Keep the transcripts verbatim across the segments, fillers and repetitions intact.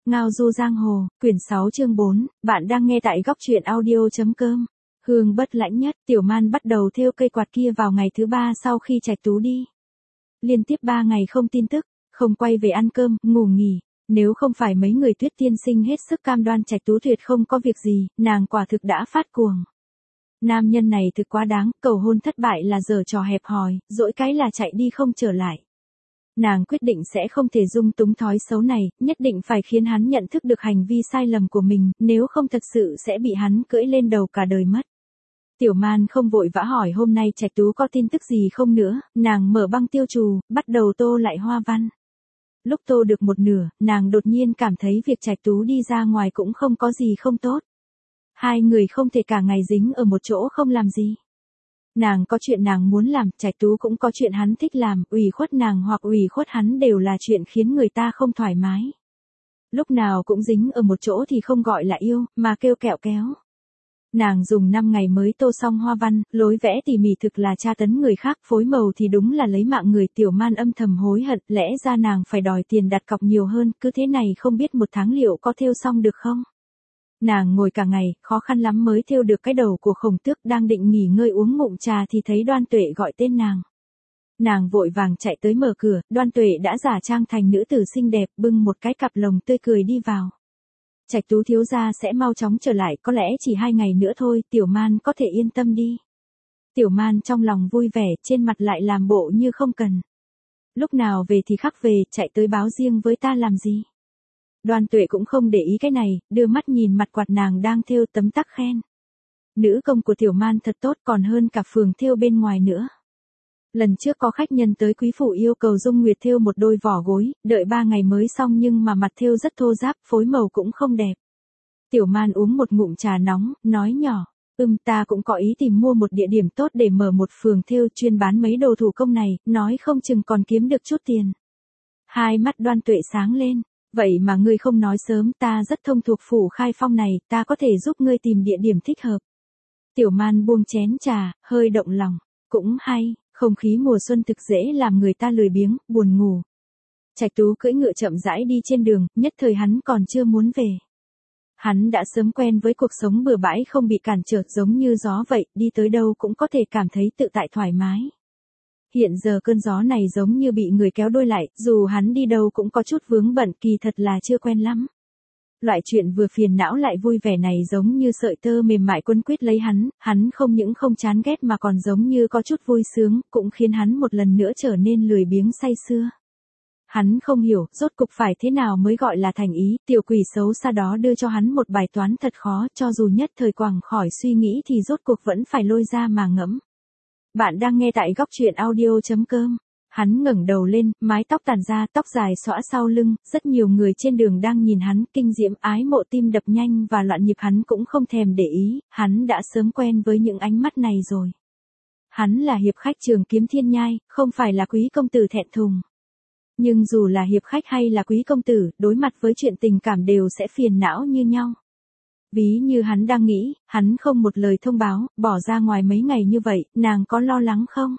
Ngao du giang hồ, quyển sáu chương bốn, bạn đang nghe tại góc truyện audio.com. Hương bất lãnh nhất, Tiểu Man bắt đầu thêu cây quạt kia vào ngày thứ ba sau khi Trạch Tú đi. Liên tiếp ba ngày không tin tức, không quay về ăn cơm, ngủ nghỉ. Nếu không phải mấy người Tuyết tiên sinh hết sức cam đoan Trạch Tú tuyệt không có việc gì, nàng quả thực đã phát cuồng. Nam nhân này thực quá đáng, cầu hôn thất bại là giở trò hẹp hòi, dỗi cái là chạy đi không trở lại. Nàng quyết định sẽ không thể dung túng thói xấu này, nhất định phải khiến hắn nhận thức được hành vi sai lầm của mình, nếu không thật sự sẽ bị hắn cưỡi lên đầu cả đời mất. Tiểu Man không vội vã hỏi hôm nay Trạch Tú có tin tức gì không nữa, nàng mở băng tiêu trù, bắt đầu tô lại hoa văn. Lúc tô được một nửa, nàng đột nhiên cảm thấy việc Trạch Tú đi ra ngoài cũng không có gì không tốt. Hai người không thể cả ngày dính ở một chỗ không làm gì. Nàng có chuyện nàng muốn làm, Trạch Tú cũng có chuyện hắn thích làm, ủy khuất nàng hoặc ủy khuất hắn đều là chuyện khiến người ta không thoải mái. Lúc nào cũng dính ở một chỗ thì không gọi là yêu, mà kêu kẹo kéo. Nàng dùng năm ngày mới tô xong hoa văn, lối vẽ tỉ mỉ thực là tra tấn người khác, phối màu thì đúng là lấy mạng người. Tiểu Man âm thầm hối hận, lẽ ra nàng phải đòi tiền đặt cọc nhiều hơn, cứ thế này không biết một tháng liệu có thêu xong được không. Nàng ngồi cả ngày, khó khăn lắm mới thêu được cái đầu của Khổng Tước, đang định nghỉ ngơi uống ngụm trà thì thấy Đoan Tuệ gọi tên nàng. Nàng vội vàng chạy tới mở cửa, Đoan Tuệ đã giả trang thành nữ tử xinh đẹp, bưng một cái cặp lồng tươi cười đi vào. Trạch Tú thiếu gia sẽ mau chóng trở lại, có lẽ chỉ hai ngày nữa thôi, Tiểu Man có thể yên tâm đi. Tiểu Man trong lòng vui vẻ, trên mặt lại làm bộ như không cần. Lúc nào về thì khắc về, chạy tới báo riêng với ta làm gì? Đoan Tuệ cũng không để ý cái này, đưa mắt nhìn mặt quạt nàng đang thêu, tấm tắc khen. Nữ công của Tiểu Man thật tốt, còn hơn cả phường thêu bên ngoài nữa. Lần trước có khách nhân tới quý phủ yêu cầu Dung Nguyệt thêu một đôi vỏ gối, đợi ba ngày mới xong nhưng mà mặt thêu rất thô ráp, phối màu cũng không đẹp. Tiểu Man uống một ngụm trà nóng, nói nhỏ, ừm ta cũng có ý tìm mua một địa điểm tốt để mở một phường thêu chuyên bán mấy đồ thủ công này, nói không chừng còn kiếm được chút tiền. Hai mắt Đoan Tuệ sáng lên. Vậy mà ngươi không nói sớm, ta rất thông thuộc phủ Khai Phong này, ta có thể giúp ngươi tìm địa điểm thích hợp. Tiểu Man buông chén trà, hơi động lòng, cũng hay, không khí mùa xuân thực dễ làm người ta lười biếng, buồn ngủ. Trạch Tú cưỡi ngựa chậm rãi đi trên đường, nhất thời hắn còn chưa muốn về. Hắn đã sớm quen với cuộc sống bừa bãi không bị cản trở, giống như gió vậy, đi tới đâu cũng có thể cảm thấy tự tại thoải mái. Hiện giờ cơn gió này giống như bị người kéo đuôi lại, dù hắn đi đâu cũng có chút vướng bận, kỳ thật là chưa quen lắm. Loại chuyện vừa phiền não lại vui vẻ này giống như sợi tơ mềm mại quấn quýt lấy hắn, hắn không những không chán ghét mà còn giống như có chút vui sướng, cũng khiến hắn một lần nữa trở nên lười biếng say sưa. Hắn không hiểu, rốt cục phải thế nào mới gọi là thành ý, tiểu quỷ xấu xa đó đưa cho hắn một bài toán thật khó, cho dù nhất thời quẳng khỏi suy nghĩ thì rốt cuộc vẫn phải lôi ra mà ngẫm. Bạn đang nghe tại góc truyện audio.com. Hắn ngẩng đầu lên, mái tóc tản ra, tóc dài xõa sau lưng, rất nhiều người trên đường đang nhìn hắn, kinh diễm, ái mộ, tim đập nhanh và loạn nhịp, hắn cũng không thèm để ý, hắn đã sớm quen với những ánh mắt này rồi. Hắn là hiệp khách Trường Kiếm Thiên Nhai, không phải là quý công tử thẹn thùng. Nhưng dù là hiệp khách hay là quý công tử, đối mặt với chuyện tình cảm đều sẽ phiền não như nhau. Ví như hắn đang nghĩ, hắn không một lời thông báo, bỏ ra ngoài mấy ngày như vậy, nàng có lo lắng không?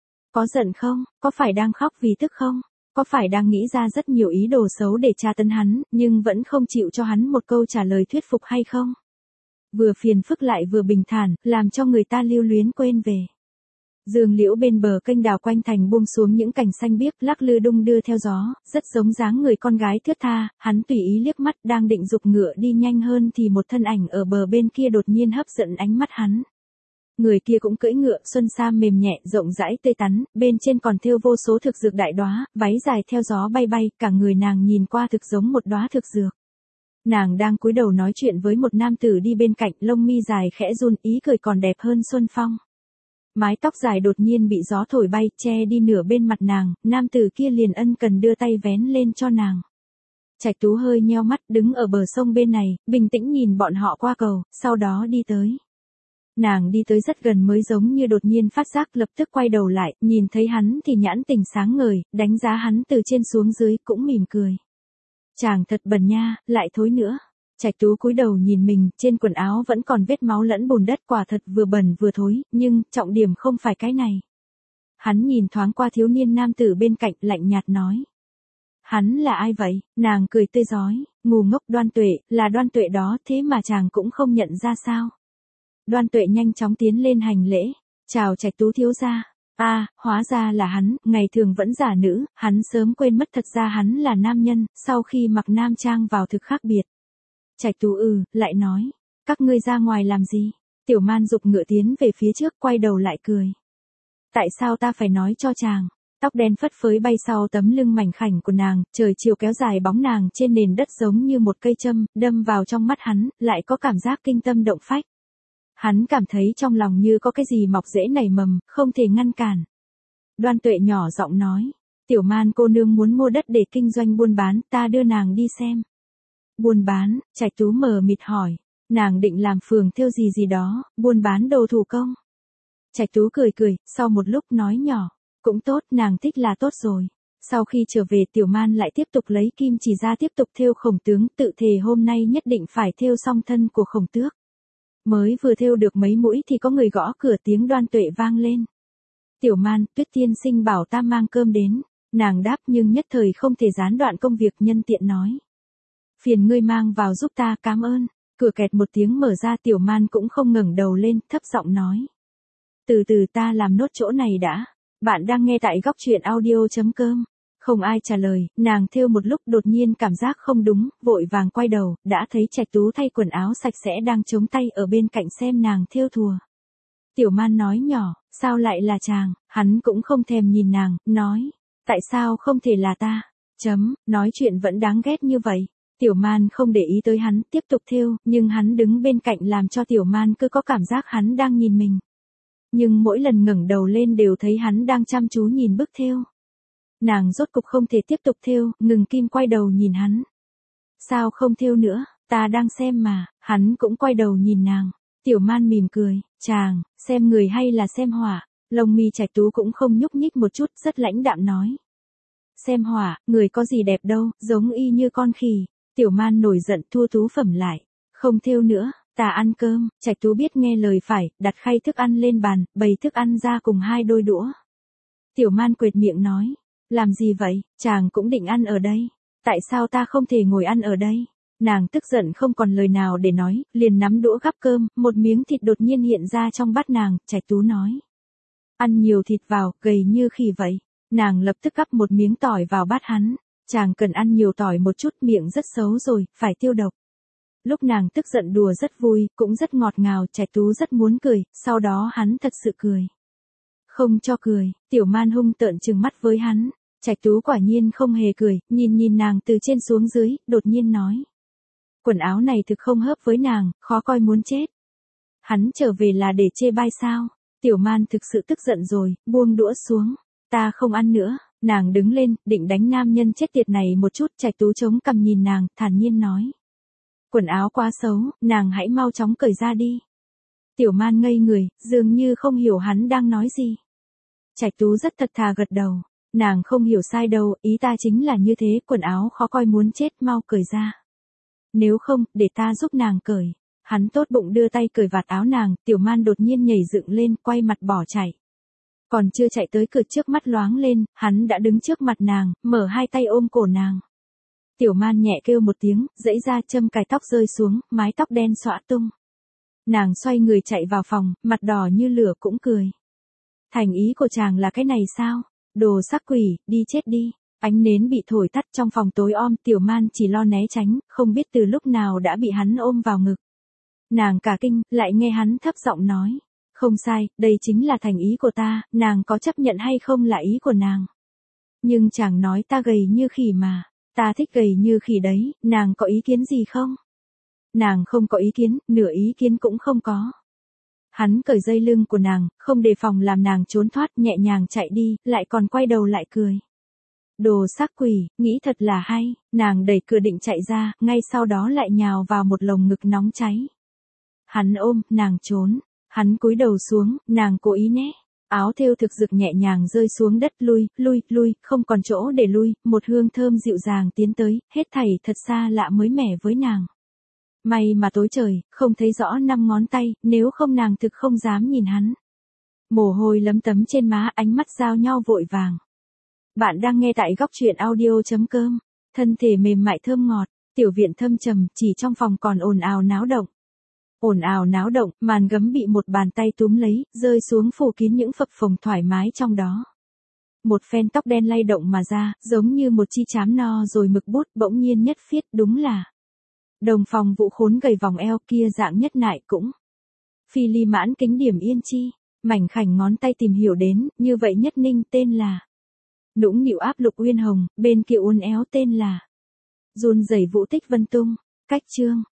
Có giận không? Có phải đang khóc vì tức không? Có phải đang nghĩ ra rất nhiều ý đồ xấu để tra tấn hắn, nhưng vẫn không chịu cho hắn một câu trả lời thuyết phục hay không? Vừa phiền phức lại vừa bình thản, làm cho người ta lưu luyến quên về. Dương liễu bên bờ kênh đào quanh thành buông xuống những cành xanh biếc, lắc lư đung đưa theo gió, rất giống dáng người con gái thướt tha. Hắn tùy ý liếc mắt, đang định giục ngựa đi nhanh hơn thì một thân ảnh ở bờ bên kia đột nhiên hấp dẫn ánh mắt hắn. Người kia cũng cưỡi ngựa, xuân sam mềm nhẹ, rộng rãi tươi tắn, bên trên còn thêu vô số thực dược đại đóa, váy dài theo gió bay bay, cả người nàng nhìn qua thực giống một đóa thực dược. Nàng đang cúi đầu nói chuyện với một nam tử đi bên cạnh, lông mi dài khẽ run, ý cười còn đẹp hơn xuân phong. Mái tóc dài đột nhiên bị gió thổi bay, che đi nửa bên mặt nàng, nam tử kia liền ân cần đưa tay vén lên cho nàng. Trạch Tú hơi nheo mắt, đứng ở bờ sông bên này, bình tĩnh nhìn bọn họ qua cầu, sau đó đi tới. Nàng đi tới rất gần mới giống như đột nhiên phát giác, lập tức quay đầu lại, nhìn thấy hắn thì nhãn tình sáng ngời, đánh giá hắn từ trên xuống dưới, cũng mỉm cười. Chàng thật bẩn nha, lại thối nữa. Trạch Tú cúi đầu nhìn mình, trên quần áo vẫn còn vết máu lẫn bùn đất, quả thật vừa bẩn vừa thối, nhưng trọng điểm không phải cái này. Hắn nhìn thoáng qua thiếu niên nam tử bên cạnh, lạnh nhạt nói. Hắn là ai vậy? Nàng cười tươi rói, ngu ngốc Đoan Tuệ, là Đoan Tuệ đó, thế mà chàng cũng không nhận ra sao? Đoan Tuệ nhanh chóng tiến lên hành lễ, chào Trạch Tú thiếu gia. A, à, hóa ra là hắn, ngày thường vẫn giả nữ, hắn sớm quên mất thật ra hắn là nam nhân, sau khi mặc nam trang vào thực khác biệt. Trạch Tú ừ, lại nói, các ngươi ra ngoài làm gì? Tiểu Man giục ngựa tiến về phía trước, quay đầu lại cười. Tại sao ta phải nói cho chàng? Tóc đen phất phới bay sau tấm lưng mảnh khảnh của nàng, trời chiều kéo dài bóng nàng trên nền đất giống như một cây châm, đâm vào trong mắt hắn, lại có cảm giác kinh tâm động phách. Hắn cảm thấy trong lòng như có cái gì mọc rễ nảy mầm, không thể ngăn cản. Đoan Tuệ nhỏ giọng nói, Tiểu Man cô nương muốn mua đất để kinh doanh buôn bán, ta đưa nàng đi xem. Buôn bán? Trạch Tú mờ mịt hỏi, nàng định làm phường thêu gì gì đó, buôn bán đồ thủ công. Trạch Tú cười cười, sau một lúc nói nhỏ, cũng tốt, nàng thích là tốt rồi. Sau khi trở về Tiểu Man lại tiếp tục lấy kim chỉ ra tiếp tục thêu Khổng tướng, tự thề hôm nay nhất định phải thêu xong thân của Khổng tước. Mới vừa thêu được mấy mũi thì có người gõ cửa, tiếng Đoan Tuệ vang lên. Tiểu Man, Tuyết tiên sinh bảo ta mang cơm đến. Nàng đáp nhưng nhất thời không thể gián đoạn công việc, nhân tiện nói. Phiền ngươi mang vào giúp ta, cảm ơn. Cửa kẹt một tiếng mở ra, Tiểu Man cũng không ngẩng đầu lên, thấp giọng nói. Từ từ ta làm nốt chỗ này đã. Bạn đang nghe tại góc truyện audio chấm com. Không ai trả lời, nàng thêu một lúc đột nhiên cảm giác không đúng, vội vàng quay đầu, đã thấy Trạch Tú thay quần áo sạch sẽ đang chống tay ở bên cạnh xem nàng thêu thùa. Tiểu Man nói nhỏ, sao lại là chàng? Hắn cũng không thèm nhìn nàng, nói, tại sao không thể là ta? Chấm, nói chuyện vẫn đáng ghét như vậy. Tiểu Man không để ý tới hắn, tiếp tục thêu, nhưng hắn đứng bên cạnh làm cho Tiểu Man cứ có cảm giác hắn đang nhìn mình. Nhưng mỗi lần ngẩng đầu lên đều thấy hắn đang chăm chú nhìn bức thêu. Nàng rốt cục không thể tiếp tục thêu, ngừng kim quay đầu nhìn hắn. Sao không thêu nữa, ta đang xem mà. Hắn cũng quay đầu nhìn nàng. Tiểu Man mỉm cười, chàng, xem người hay là xem họa? Lông mi Trạch Tú cũng không nhúc nhích một chút, rất lãnh đạm nói. Xem họa, người có gì đẹp đâu, giống y như con khỉ. Tiểu Man nổi giận, thua tú phẩm lại. Không thêu nữa, ta ăn cơm. Trạch Tú biết nghe lời phải, đặt khay thức ăn lên bàn, bày thức ăn ra cùng hai đôi đũa. Tiểu Man quệt miệng nói. Làm gì vậy, chàng cũng định ăn ở đây. Tại sao ta không thể ngồi ăn ở đây? Nàng tức giận không còn lời nào để nói, liền nắm đũa gắp cơm, một miếng thịt đột nhiên hiện ra trong bát nàng, Trạch Tú nói. Ăn nhiều thịt vào, gầy như khỉ vậy. Nàng lập tức gắp một miếng tỏi vào bát hắn. Chàng cần ăn nhiều tỏi một chút, miệng rất xấu rồi, phải tiêu độc. Lúc nàng tức giận đùa rất vui, cũng rất ngọt ngào, Trạch Tú rất muốn cười, sau đó hắn thật sự cười. Không cho cười, Tiểu Man hung tợn trừng mắt với hắn. Trạch Tú quả nhiên không hề cười, nhìn nhìn nàng từ trên xuống dưới, đột nhiên nói. Quần áo này thực không hợp với nàng, khó coi muốn chết. Hắn trở về là để chê bai sao? Tiểu Man thực sự tức giận rồi, buông đũa xuống. Ta không ăn nữa. Nàng đứng lên, định đánh nam nhân chết tiệt này một chút, Trạch Tú chống cằm nhìn nàng, thản nhiên nói. Quần áo quá xấu, nàng hãy mau chóng cởi ra đi. Tiểu Man ngây người, dường như không hiểu hắn đang nói gì. Trạch Tú rất thật thà gật đầu. Nàng không hiểu sai đâu, ý ta chính là như thế, quần áo khó coi muốn chết, mau cởi ra. Nếu không, để ta giúp nàng cởi. Hắn tốt bụng đưa tay cởi vạt áo nàng, Tiểu Man đột nhiên nhảy dựng lên, quay mặt bỏ chạy. Còn chưa chạy tới cửa, trước mắt loáng lên, hắn đã đứng trước mặt nàng, mở hai tay ôm cổ nàng. Tiểu Man nhẹ kêu một tiếng, giãy ra, châm cài tóc rơi xuống, mái tóc đen xõa tung. Nàng xoay người chạy vào phòng, mặt đỏ như lửa cũng cười. Thành ý của chàng là cái này sao? Đồ sắc quỷ, đi chết đi. Ánh nến bị thổi tắt trong phòng tối om, Tiểu Man chỉ lo né tránh, không biết từ lúc nào đã bị hắn ôm vào ngực. Nàng cả kinh, lại nghe hắn thấp giọng nói. Không sai, đây chính là thành ý của ta, nàng có chấp nhận hay không là ý của nàng. Nhưng chàng nói ta gầy như khỉ mà, ta thích gầy như khỉ đấy, nàng có ý kiến gì không? Nàng không có ý kiến, nửa ý kiến cũng không có. Hắn cởi dây lưng của nàng, không đề phòng làm nàng trốn thoát, nhẹ nhàng chạy đi, lại còn quay đầu lại cười. Đồ sắc quỷ, nghĩ thật là hay, nàng đẩy cửa định chạy ra, ngay sau đó lại nhào vào một lồng ngực nóng cháy. Hắn ôm, nàng trốn, hắn cúi đầu xuống, nàng cố ý né. Áo thêu thực dực nhẹ nhàng rơi xuống đất, lui, lui, lui, không còn chỗ để lui, một hương thơm dịu dàng tiến tới, hết thảy thật xa lạ mới mẻ với nàng. May mà tối trời, không thấy rõ năm ngón tay, nếu không nàng thực không dám nhìn hắn. Mồ hôi lấm tấm trên má, ánh mắt giao nhau vội vàng. Bạn đang nghe tại góc truyện audio chấm com. Thân thể mềm mại thơm ngọt, tiểu viện thâm trầm, chỉ trong phòng còn ồn ào náo động. Ồn ào náo động, màn gấm bị một bàn tay túm lấy, rơi xuống phủ kín những phập phồng thoải mái trong đó. Một phen tóc đen lay động mà ra, giống như một chi chám no rồi mực bút bỗng nhiên nhất phiết, đúng là. Đồng phòng Vũ Khốn gầy vòng eo kia dạng nhất nại cũng. Phi ly mãn kính điểm yên chi, mảnh khảnh ngón tay tìm hiểu đến, như vậy nhất ninh tên là. Nũng nịu áp lục uyên hồng, bên kia uốn éo tên là. Run rẩy vũ tích vân tung, cách chương.